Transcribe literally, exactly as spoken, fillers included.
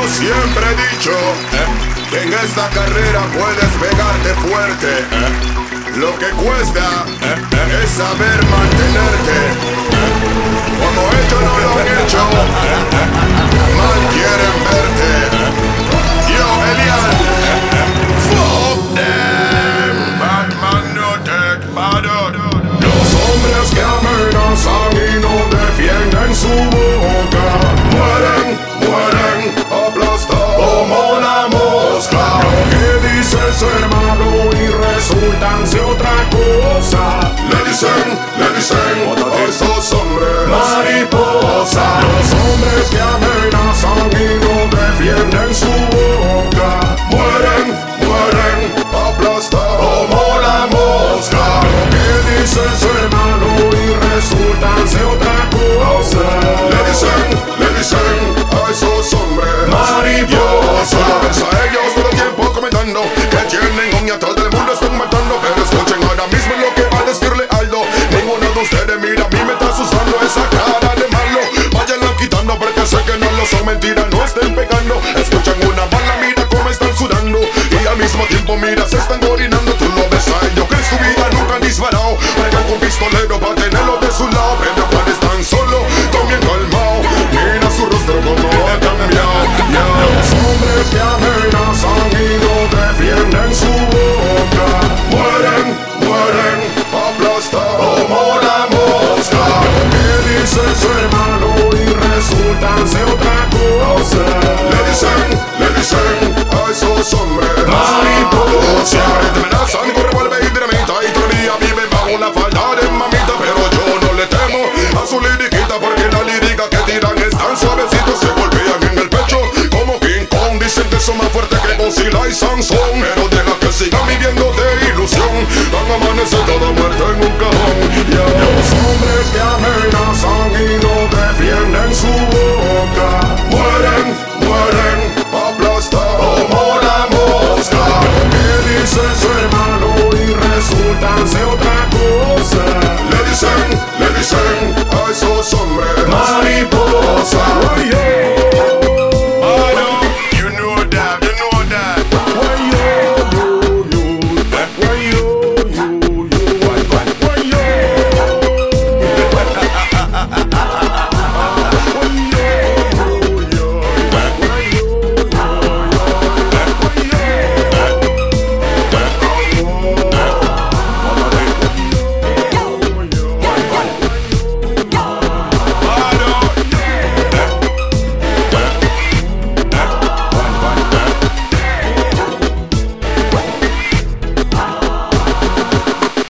siempre he dicho eh, que en esta carrera puedes pegarte fuerte. eh. Lo que cuesta eh, eh, es saber mantenerte. eh. Como ellos no lo han hecho, mal quieren verte. Yo, Elian, fuck them. Batman no take battle. Los hombres que amenazan y no defienden su boca mueren, mueren, aplastados como la mosca. Lo que dices ser malo y resultan ser otra cosa. Le dicen, le dicen a esos hombres mariposa. Los hombres que amenazan y no defienden su boca mueren, mueren, aplastados como la mosca. Lo que dicen ser malo y resultan ser otra cosa. Le dicen, le dicen a esos hombres mariposa. A ellos todo el tiempo comentando que tienen un y a todo el mundo están matando. Pero escuchen ahora mismo lo que va a decirle Aldo. Ninguno de ustedes mira, a mí me está asustando esa cara de malo. Váyanlo quitando porque sé que no lo son mentiras, no estén pegando. Escuchan una bala, mira cómo están sudando. Y al mismo tiempo mira, se están orinando. Tú lo ves a ellos que en su vida nunca han disparado. Bregan con pistolero para tenerlo de su lado. Pero cuando están solos, también calmado. Mira su rostro como ha cambiado. Yeah. Los hombres que amenazan y no defienden su boca mueren, mueren, aplastados como la mosca. Lo que dicen ser malo y resultan ser otra cosa. Le dicen, le dicen a esos hombres mariposa. Siempre te amenazan con revólver y dinamita y todavía viven bajo la falda de mamita. Pero yo no le temo a su liriquita porque la lírica que tiran es tan suavecito. Se golpean en el pecho como King Kong. Dicen que son más fuertes que Godzilla y Sansón.